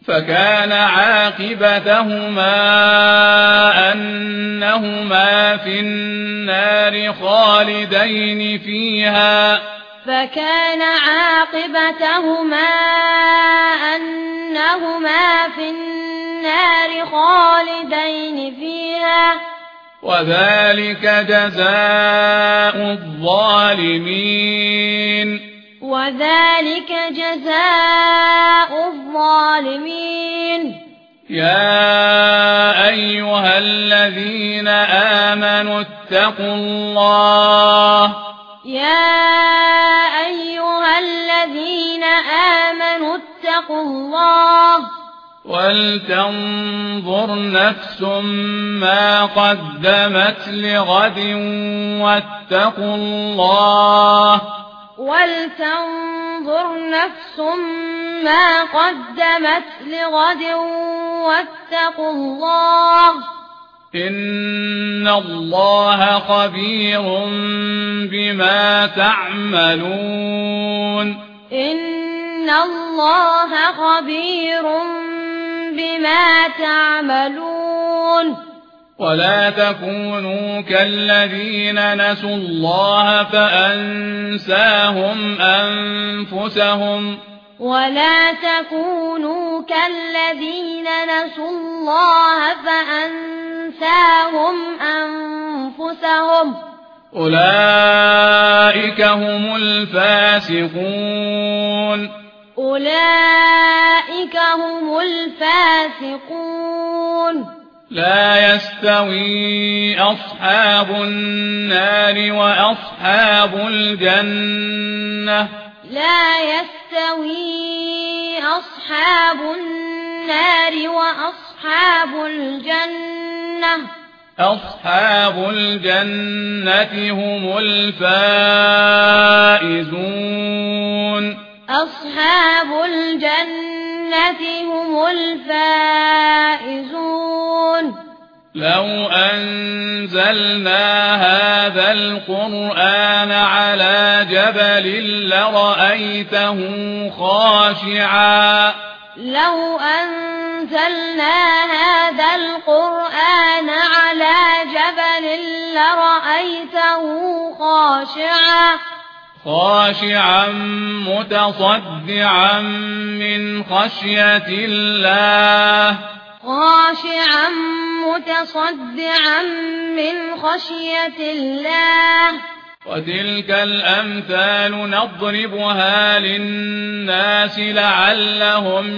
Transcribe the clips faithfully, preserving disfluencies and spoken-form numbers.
فكان عاقبتهما أنهما في النار خالدين فيها فكان عاقبتهما أنهما في النار خالدين فيها وذلك جزاء الظالمين وذلك جزاء الظالمين يا أيها الذين آمنوا اتقوا الله يا أيها الذين آمنوا اتقوا الله ولتنظر نفس ما قدمت لغد واتقوا الله ولتنظر نفس ما قدمت لغد واتقوا الله إن الله خبير بما تعملون إن الله خبير بما تعملون ولا تكونوا كالذين نسوا الله فأنساهم أنفسهم ولا تكونوا كالذين نسوا الله فأنساهم أنفسهم أولئك هم الفاسقون أولئك هم الفاسقون لا يستوي أصحاب النار وأصحاب الجنة لا يستوي أصحاب النار وأصحاب الجنة أصحاب الجنة هم الفائزون أصحاب الجنة هم الفائزون لو أنزلنا هذا القرآن على جبل لرأيته خاشعا لو أنزلنا هذا القرآن على جبل لرأيته خاشعا خاشعا متصدعا من خشية الله خاشعا متصدعا من خشية الله وتلك الأمثال نضربها للناس لعلهم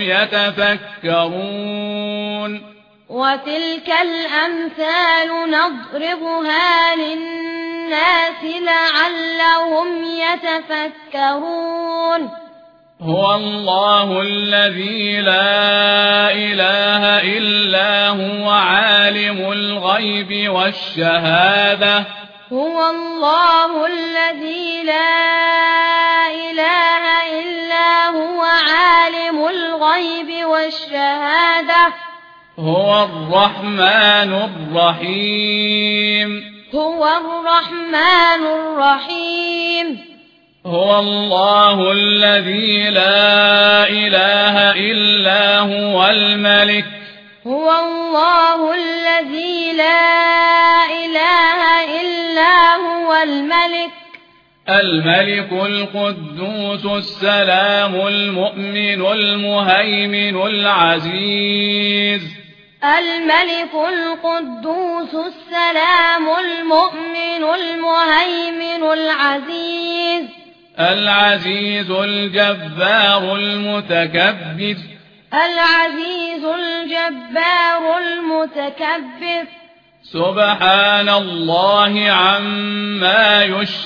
يتفكرون وتلك الأمثال نضربها للناس لعلهم يتفكرون هو الله الذي لا إله إلا هو عالم الغيب والشهادة هو الله الذي لا إله إلا هو عالم الغيب والشهادة هو الرحمن الرحيم هو الرحمن الرحيم هو الله الذي لا إله إلا هو الملك هو الله الذي لا إله إلا هو الملك الملك القدوس السلام المؤمن المهيمن العزيز الملك القدوس السلام المؤمن المهيمن العزيز العزيز الجبار المتكبر العزيز الجبار المتكبر سبحان الله عما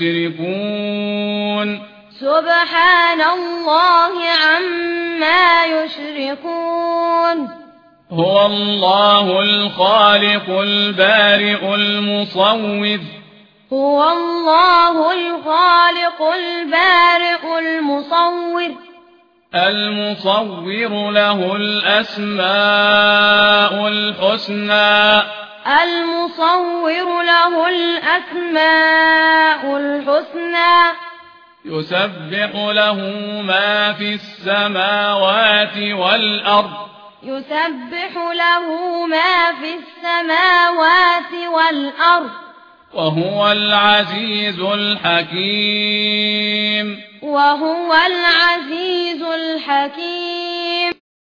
يشركون سبحان الله عما يشركون هو الله الخالق البارئ المصور هو الله الخالق البارئ المصور المصور له الأسماء الحسنى المصور له الأسماء الحسنى يسبح له ما في السماوات والأرض يسبح له ما في السماوات والأرض وهو العزيز الحكيم وهو العزيز الحكيم